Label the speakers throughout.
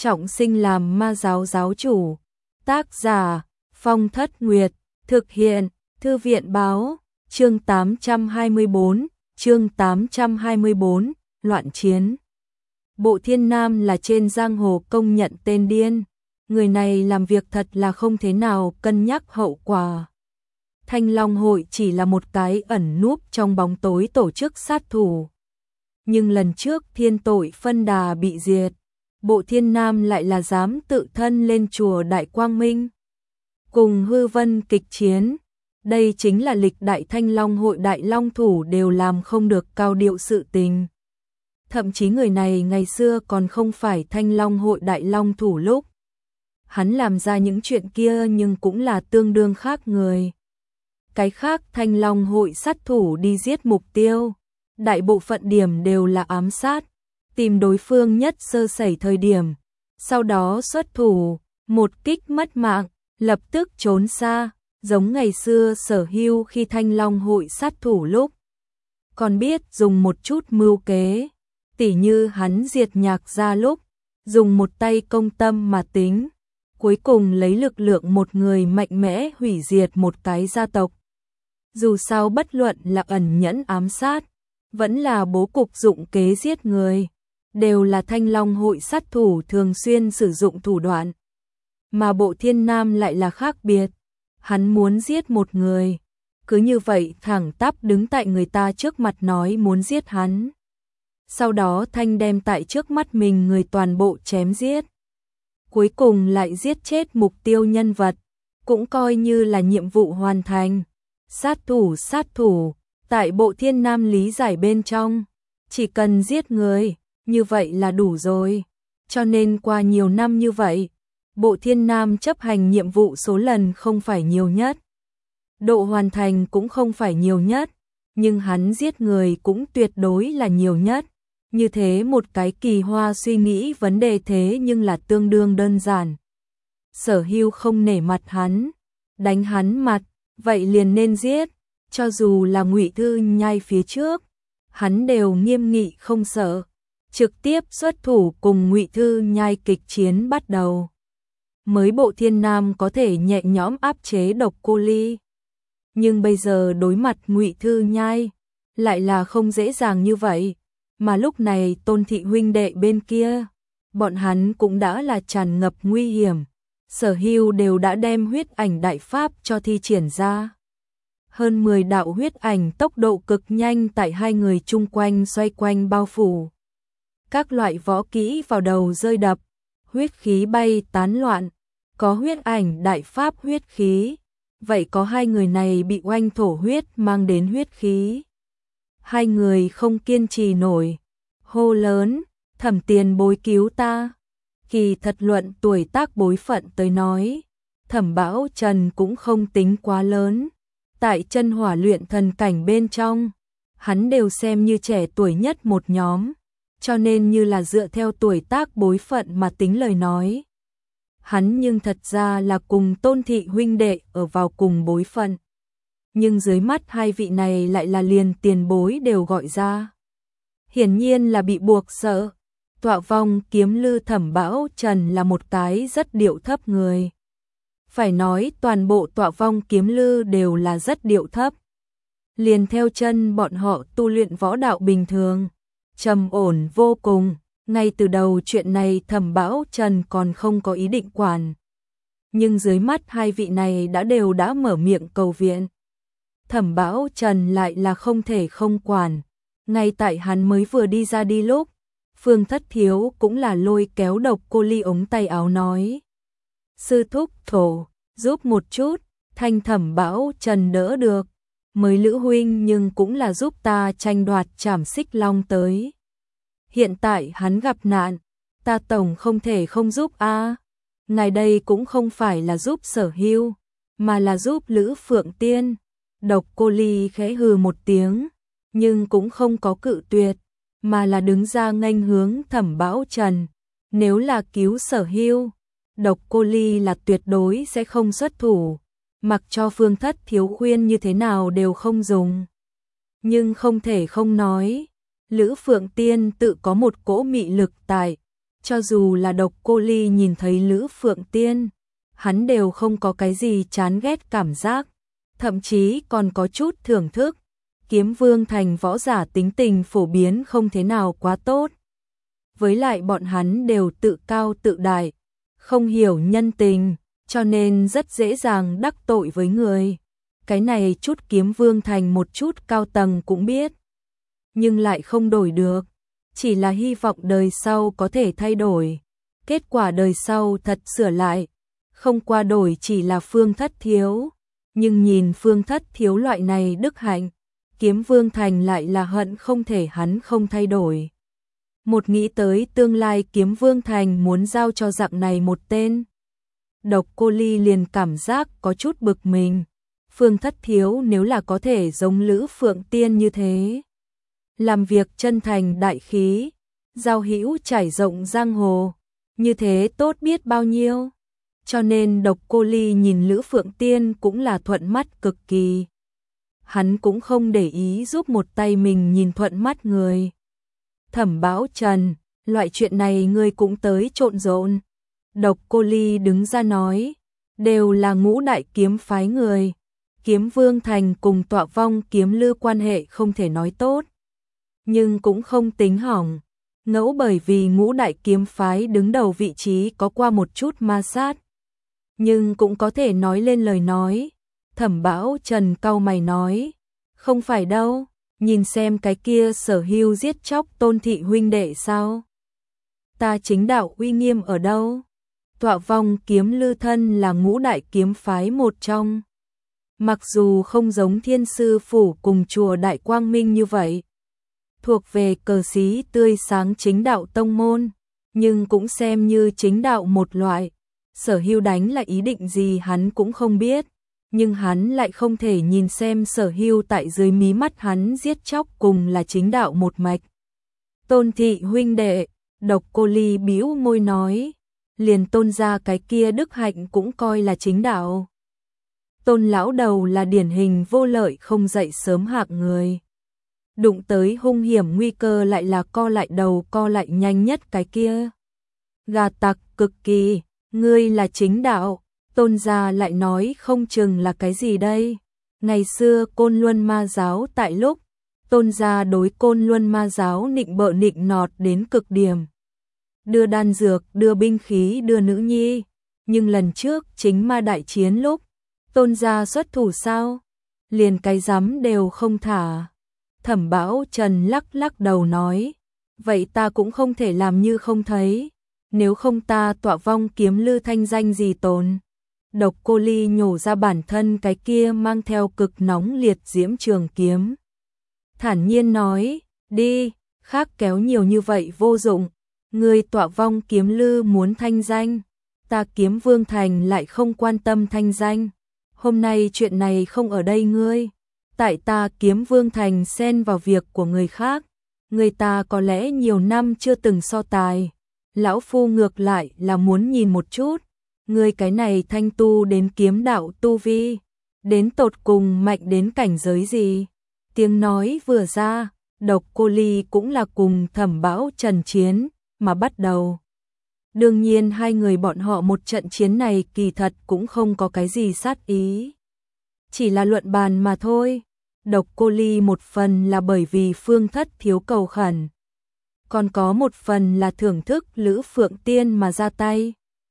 Speaker 1: trọng sinh làm ma giáo giáo chủ. Tác giả Phong Thất Nguyệt, thực hiện Thư viện báo, chương 824, loạn chiến. Bộ Thiên Nam là trên giang hồ công nhận tên điên, người này làm việc thật là không thế nào cân nhắc hậu quả. Thanh Long hội chỉ là một cái ẩn núp trong bóng tối tổ chức sát thủ. Nhưng lần trước Thiên Tội Phân Đà bị diệt, Bộ Thiên Nam lại là dám tự thân lên chùa Đại Quang Minh cùng Hư Vân kịch chiến. Đây chính là lịch đại Thanh Long hội đại long thủ đều làm không được cao điệu sự tình. Thậm chí người này ngày xưa còn không phải Thanh Long hội đại long thủ lúc hắn làm ra những chuyện kia, nhưng cũng là tương đương khác người. Cái khác Thanh Long hội sát thủ đi giết mục tiêu, đại bộ phận điểm đều là ám sát, tìm đối phương nhất sơ sẩy thời điểm, sau đó xuất thủ, một kích mất mạng, lập tức trốn xa, giống ngày xưa Sở Hưu khi Thanh Long hội sát thủ lúc còn biết dùng một chút mưu kế, tỉ như hắn diệt Nhạc gia lúc dùng một tay công tâm mà tính, cuối cùng lấy lực lượng một người mạnh mẽ hủy diệt một cái gia tộc. Dù sao bất luận là ẩn nhẫn ám sát, vẫn là bố cục dụng kế giết người, đều là Thanh Long hội sát thủ thường xuyên sử dụng thủ đoạn. Mà Bộ Thiên Nam lại là khác biệt, hắn muốn giết một người, cứ như vậy thẳng tắp đứng tại người ta trước mặt nói muốn giết hắn. Sau đó thanh đem tại trước mắt mình người toàn bộ chém giết. Cuối cùng lại giết chết mục tiêu nhân vật, cũng coi như là nhiệm vụ hoàn thành. Sát thủ, tại Bộ Thiên Nam lý giải bên trong, chỉ cần giết người, như vậy là đủ rồi. Cho nên qua nhiều năm như vậy, Bộ Thiên Nam chấp hành nhiệm vụ số lần không phải nhiều nhất, độ hoàn thành cũng không phải nhiều nhất, nhưng hắn giết người cũng tuyệt đối là nhiều nhất. Như thế một cái kỳ hoa suy nghĩ vấn đề thế nhưng là tương đương đơn giản. Sở Hưu không nể mặt hắn, đánh hắn mặt, vậy liền nên giết, cho dù là Ngụy Thư Nhai phía trước, hắn đều nghiêm nghị không sợ, trực tiếp xuất thủ cùng Ngụy Thư Nhai kịch chiến bắt đầu. Mới Bộ Thiên Nam có thể nhẹ nhõm áp chế Độc Cô Ly, nhưng bây giờ đối mặt Ngụy Thư Nhai lại là không dễ dàng như vậy. Mà lúc này Tôn thị huynh đệ bên kia, bọn hắn cũng đã là tràn ngập nguy hiểm. Sở Hưu đều đã đem huyết ảnh đại pháp cho thi triển ra. Hơn 10 đạo huyết ảnh tốc độ cực nhanh tại hai người chung quanh xoay quanh bao phủ. Các loại võ kỹ vào đầu rơi đập, huyết khí bay tán loạn, có huyết ảnh đại pháp huyết khí. Vậy có hai người này bị oanh thổ huyết mang đến huyết khí. Hai người không kiên trì nổi, hô lớn, Thẩm tiền bối cứu ta. Kỳ thật luận tuổi tác bối phận tới nói, Thẩm Bảo Trần cũng không tính quá lớn. Tại chân hỏa luyện thần cảnh bên trong, hắn đều xem như trẻ tuổi nhất một nhóm, cho nên như là dựa theo tuổi tác bối phận mà tính lời nói. Hắn nhưng thật ra là cùng Tôn thị huynh đệ ở vào cùng bối phận. Nhưng dưới mắt hai vị này lại là liền tiền bối đều gọi ra. Hiển nhiên là bị buộc sợ. Tọa vong kiếm lư Thẩm Bảo Trần là một cái rất điệu thấp người. Phải nói toàn bộ tọa vong kiếm lư đều là rất điệu thấp. Liền theo chân bọn họ tu luyện võ đạo bình thường, trầm ổn vô cùng. Ngay từ đầu chuyện này Thẩm Bảo Trần còn không có ý định quản. Nhưng dưới mắt hai vị này đều đã mở miệng cầu viện. Thẩm Bảo Trần lại là không thể không quản. Ngay tại hắn mới vừa đi ra đi lúc, Phương Thất Thiếu cũng là lôi kéo Độc Cô Ly ống tay áo nói. Sư thúc thổ, giúp một chút, thanh Thẩm Bảo Trần đỡ được. Mới Lữ huynh nhưng cũng là giúp ta tranh đoạt Trảm Xích Long tới. Hiện tại hắn gặp nạn, ta tổng không thể không giúp a. Ngài đây cũng không phải là giúp Sở Hưu, mà là giúp Lữ Phượng Tiên. Độc Cô Ly khẽ hừ một tiếng, nhưng cũng không có cự tuyệt, mà là đứng ra nghênh hướng Thẩm Bảo Trần. Nếu là cứu Sở Hưu, Độc Cô Ly là tuyệt đối sẽ không xuất thủ, mặc cho Phương Thất Thiếu khuyên như thế nào đều không dùng. Nhưng không thể không nói, Lữ Phượng Tiên tự có một cỗ mị lực tại, Cho dù là Độc Cô Ly nhìn thấy Lữ Phượng Tiên, hắn đều không có cái gì chán ghét cảm giác, thậm chí còn có chút thưởng thức. Kiếm Vương Thành võ giả tính tình phổ biến không thế nào quá tốt. Với lại bọn hắn đều tự cao tự đại, không hiểu nhân tình, cho nên rất dễ dàng đắc tội với người. Cái này chút Kiếm Vương Thành một chút cao tầng cũng biết, nhưng lại không đổi được, chỉ là hy vọng đời sau có thể thay đổi. Kết quả đời sau thật sửa lại, không qua đổi chỉ là Phương Thất Thiếu, nhưng nhìn Phương Thất Thiếu loại này đức hạnh, Kiếm Vương Thành lại là hận không thể hắn không thay đổi. Một nghĩ tới tương lai Kiếm Vương Thành muốn giao cho dạng này một tên, Độc Cô Ly liền cảm giác có chút bực mình. Phương Thất Thiếu nếu là có thể giống Lữ Phượng Tiên như thế, làm việc chân thành đại khí, giao hữu trải rộng giang hồ, như thế tốt biết bao nhiêu. Cho nên Độc Cô Ly nhìn Lữ Phượng Tiên cũng là thuận mắt cực kỳ. Hắn cũng không để ý giúp một tay mình nhìn thuận mắt người. Thẩm Bảo Trần, loại chuyện này ngươi cũng tới trộn rộn. Độc Cô Ly đứng ra nói, đều là ngũ đại kiếm phái người. Kiếm Vương Thành cùng Tọa Vong Kiếm Lư quan hệ không thể nói tốt, nhưng cũng không tính hỏng. Ngẫu bởi vì ngũ đại kiếm phái đứng đầu vị trí có qua một chút ma sát, nhưng cũng có thể nói lên lời nói. Thẩm Bảo Trần cau mày nói, không phải đâu, nhìn xem cái kia Sở Hưu giết chóc Tôn thị huynh đệ sao? Ta chính đạo uy nghiêm ở đâu? Tọa Vong Kiếm Lư thân là ngũ đại kiếm phái một trong. Mặc dù không giống Thiên Sư Phủ cùng chùa Đại Quang Minh như vậy, thuộc về cờ xí tươi sáng chính đạo tông môn, nhưng cũng xem như chính đạo một loại. Sở Hưu đánh là ý định gì hắn cũng không biết, nhưng hắn lại không thể nhìn xem Sở Hưu tại dưới mí mắt hắn giết chóc cùng là chính đạo một mạch. Tôn thị huynh đệ, Độc Cô Ly bĩu môi nói, liền Tôn gia cái kia đức hạnh cũng coi là chính đạo. Tôn lão đầu là điển hình vô lợi không dậy sớm hạng người. Đụng tới hung hiểm nguy cơ lại là co lại đầu co lại nhanh nhất cái kia. Gà tặc cực kỳ, ngươi là chính đạo. Tôn gia lại nói không chừng là cái gì đây. Ngày xưa Côn Luân Ma giáo tại lúc, Tôn gia đối Côn Luân Ma giáo nịnh bợ nịnh nọt đến cực điểm. Đưa đan dược, đưa binh khí, đưa nữ nhi. Nhưng lần trước chính ma đại chiến lúc, Tôn gia xuất thủ sao? Liền cái rắm đều không thả. Thẩm Bảo Trần lắc lắc đầu nói, vậy ta cũng không thể làm như không thấy, nếu không ta Tọa Vong Kiếm Lư thanh danh gì tồn. Độc Cô Ly nhổ ra bản thân cái kia mang theo cực nóng liệt diễm trường kiếm. Thản nhiên nói, đi, khác kéo nhiều như vậy vô dụng, người Tọa Vong Kiếm Lư muốn thanh danh, ta Kiếm Vương Thành lại không quan tâm thanh danh. Hôm nay chuyện này không ở đây ngươi, tại ta Kiếm Vương Thành xen vào việc của người khác, người ta có lẽ nhiều năm chưa từng so tài, lão phu ngược lại là muốn nhìn một chút, ngươi cái này thanh tu đến kiếm đạo tu vi, đến tột cùng mạnh đến cảnh giới gì. Tiếng nói vừa ra, Độc Cô Ly cũng là cùng Thẩm Bảo Trần chiến mà bắt đầu. Đương nhiên hai người bọn họ một trận chiến này kỳ thật cũng không có cái gì sát ý, chỉ là luận bàn mà thôi. Độc Cô Ly một phần là bởi vì Phương Thất Thiếu cầu khẩn, còn có một phần là thưởng thức Lữ Phượng Tiên mà ra tay,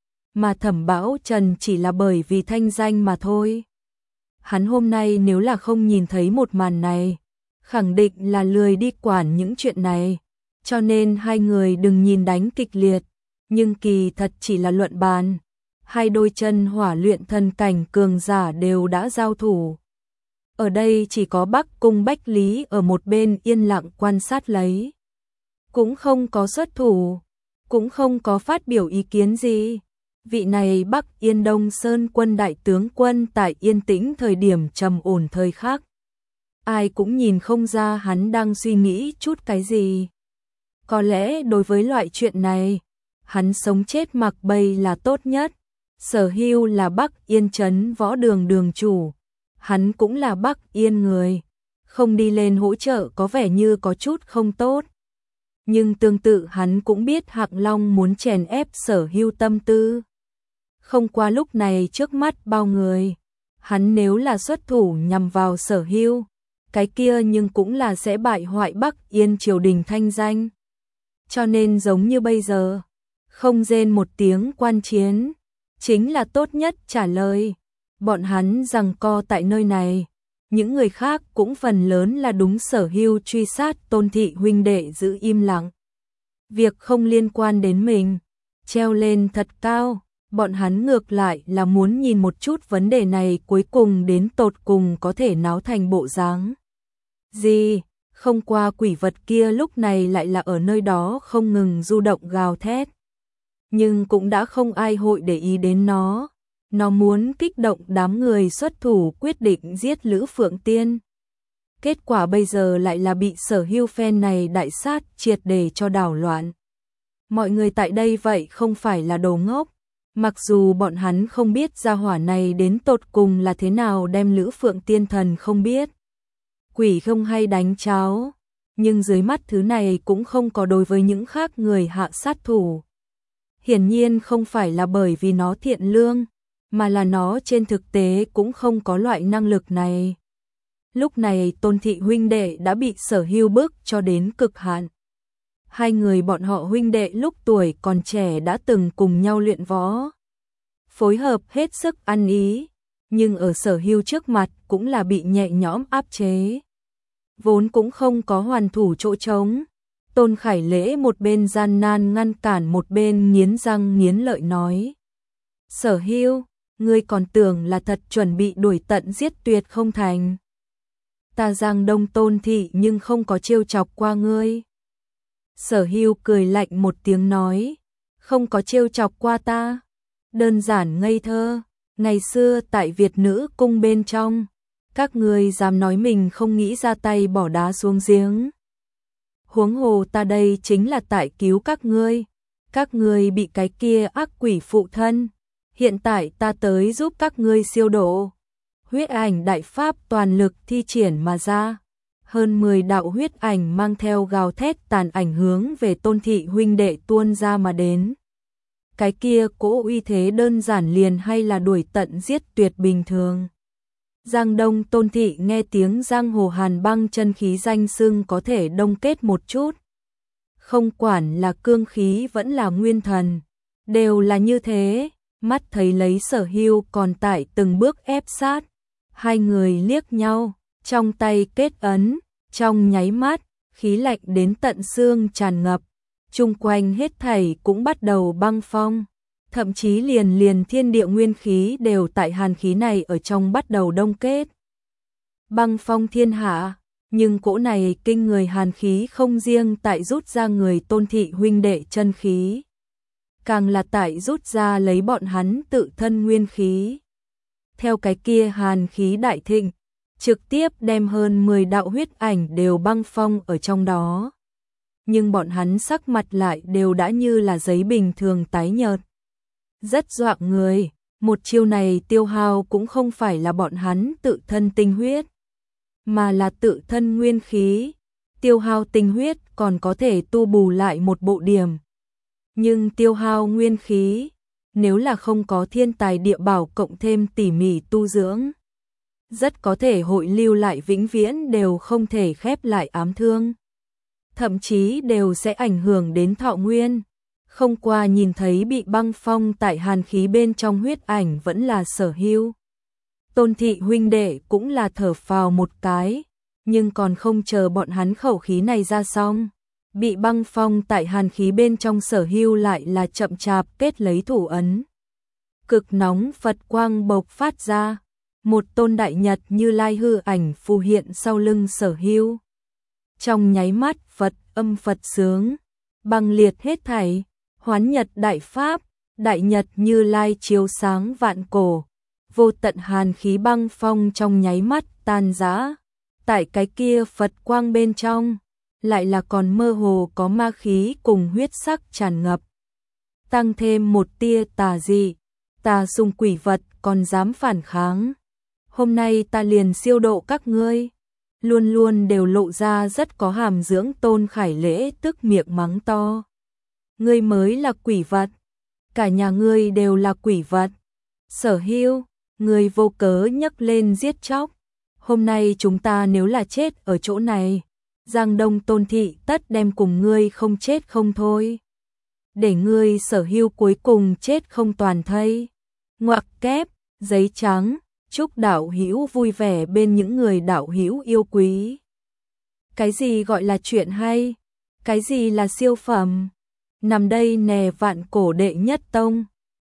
Speaker 1: mà Thẩm Bảo Trần chỉ là bởi vì thanh danh mà thôi. Hắn hôm nay nếu là không nhìn thấy một màn này, khẳng định là lười đi quản những chuyện này, cho nên hai người đừng nhìn đánh kịch liệt, nhưng kỳ thật chỉ là luận bàn. Hai đôi chân hỏa luyện thần cảnh cường giả đều đã giao thủ. Ở đây chỉ có Bắc Cung Bách Lý ở một bên yên lặng quan sát lấy. Cũng không có xuất thủ, cũng không có phát biểu ý kiến gì. Vị này Bắc Yên Đông Sơn quân đại tướng quân tại yên tĩnh thời điểm trầm ổn thời khắc. Ai cũng nhìn không ra hắn đang suy nghĩ chút cái gì. Có lẽ đối với loại chuyện này, hắn sống chết mặc bay là tốt nhất. Sở Hưu là Bắc Yên trấn võ đường đường chủ, hắn cũng là Bắc Yên người, không đi lên hỗ trợ có vẻ như có chút không tốt. Nhưng tương tự hắn cũng biết Hạc Long muốn chèn ép Sở Hưu tâm tư. Không qua lúc này trước mắt bao người, hắn nếu là xuất thủ nhằm vào Sở Hưu, cái kia nhưng cũng là sẽ bại hoại Bắc Yên triều đình thanh danh. Cho nên giống như bây giờ, không rên một tiếng quan chiến, chính là tốt nhất trả lời. Bọn hắn giằng co tại nơi này, những người khác cũng phần lớn là đúng Sở Hưu truy sát Tôn thị huynh đệ giữ im lặng. Việc không liên quan đến mình, treo lên thật cao, bọn hắn ngược lại là muốn nhìn một chút vấn đề này cuối cùng đến tột cùng có thể náo thành bộ dáng gì. Không qua quỷ vật kia lúc này lại là ở nơi đó không ngừng du động gào thét. Nhưng cũng đã không ai hội để ý đến nó. Nó muốn kích động đám người xuất thủ quyết định giết Lữ Phượng Tiên. Kết quả bây giờ lại là bị Sở Hưu phen này đại sát triệt để cho đảo loạn. Mọi người tại đây vậy không phải là đồ ngốc. Mặc dù bọn hắn không biết gia hỏa này đến tột cùng là thế nào đem Lữ Phượng Tiên thần không biết. Quỷ không hay đánh cháo, nhưng dưới mắt thứ này cũng không có đối với những khác người hạ sát thủ. Hiển nhiên không phải là bởi vì nó thiện lương, mà là nó trên thực tế cũng không có loại năng lực này. Lúc này Tôn thị huynh đệ đã bị Sở Hưu bức cho đến cực hạn. Hai người bọn họ huynh đệ lúc tuổi còn trẻ đã từng cùng nhau luyện võ, phối hợp hết sức ăn ý, nhưng ở Sở Hưu trước mặt cũng là bị nhẹ nhõm áp chế. Vốn cũng không có hoàn thủ chỗ trống. Tôn Khải Lễ một bên gian nan ngăn cản một bên nghiến răng nghiến lợi nói. Sở Hưu, ngươi còn tưởng là thật chuẩn bị đuổi tận giết tuyệt không thành. Ta Giang Đông Tôn thị nhưng không có trêu chọc qua ngươi. Sở Hưu cười lạnh một tiếng nói. Không có trêu chọc qua ta. Đơn giản ngây thơ. Ngày xưa tại Việt Nữ cung bên trong, các ngươi dám nói mình không nghĩ ra tay bỏ đá xuống giếng. Huống hồ ta đây chính là tại cứu các ngươi bị cái kia ác quỷ phụ thân. Hiện tại ta tới giúp các ngươi siêu độ. Huyết ảnh đại pháp toàn lực thi triển mà ra. Hơn 10 đạo huyết ảnh mang theo gào thét tàn ảnh hướng về Tôn thị huynh đệ tuôn ra mà đến. Cái kia cỗ uy thế đơn giản liền hay là đuổi tận giết tuyệt bình thường. Giang Đông Tôn thị nghe tiếng giang hồ hàn băng chân khí danh xưng có thể đông kết một chút. Không quản là cương khí vẫn là nguyên thần, đều là như thế. Mắt thấy lấy Sở Hưu còn tại từng bước ép sát. Hai người liếc nhau, trong tay kết ấn, trong nháy mắt, khí lạnh đến tận xương tràn ngập. Chung quanh hết thảy cũng bắt đầu băng phong. Thậm chí liền thiên địa nguyên khí đều tại hàn khí này ở trong bắt đầu đông kết. Băng phong thiên hạ, nhưng cỗ này kinh người hàn khí không riêng tại rút ra người Tôn thị huynh đệ chân khí, càng là tại rút ra lấy bọn hắn tự thân nguyên khí. Theo cái kia hàn khí đại thịnh, trực tiếp đem hơn 10 đạo huyết ảnh đều băng phong ở trong đó. Nhưng bọn hắn sắc mặt lại đều đã như là giấy bình thường tái nhợt. Rất dọa người, một chiêu này tiêu hao cũng không phải là bọn hắn tự thân tinh huyết, mà là tự thân nguyên khí. Tiêu hao tinh huyết còn có thể tu bù lại một bộ điểm. Nhưng tiêu hao nguyên khí, nếu là không có thiên tài địa bảo cộng thêm tỉ mỉ tu dưỡng, rất có thể hội lưu lại vĩnh viễn đều không thể khép lại ám thương. Thậm chí đều sẽ ảnh hưởng đến thọ nguyên. Không qua nhìn thấy bị băng phong tại hàn khí bên trong huyết ảnh vẫn là Sở Hưu. Tôn thị huynh đệ cũng là thở phào một cái, nhưng còn không chờ bọn hắn khẩu khí này ra xong. Bị băng phong tại hàn khí bên trong Sở Hưu lại là chậm chạp kết lấy thủ ấn. Cực nóng Phật quang bộc phát ra, một tôn đại nhật Như Lai hư ảnh phù hiện sau lưng Sở Hưu. Trong nháy mắt Phật âm Phật sướng, băng liệt hết thảy, hoán nhật đại pháp, đại nhật Như Lai chiếu sáng vạn cổ, vô tận hàn khí băng phong trong nháy mắt tan rã. Tại cái kia Phật quang bên trong, lại là còn mơ hồ có ma khí cùng huyết sắc tràn ngập. Tăng thêm một tia tà dị, tà xung quỷ vật còn dám phản kháng. Hôm nay ta liền siêu độ các ngươi. luôn luôn đều lộ ra rất có hàm dưỡng. Tôn Khải Lễ tức miệng mắng to. Ngươi mới là quỷ vật, cả nhà ngươi đều là quỷ vật. Sở Hưu, ngươi vô cớ nhấc lên giết chóc. Hôm nay chúng ta nếu là chết ở chỗ này, Giang Đông Tôn thị tất đem cùng ngươi không chết không thôi. Để ngươi Sở Hưu cuối cùng chết không toàn thây. Ngoặc kép, giấy trắng, chúc đạo hữu vui vẻ bên những người đạo hữu yêu quý. Cái gì gọi là chuyện hay? Cái gì là siêu phẩm? Nằm đây nè vạn cổ đệ nhất tông.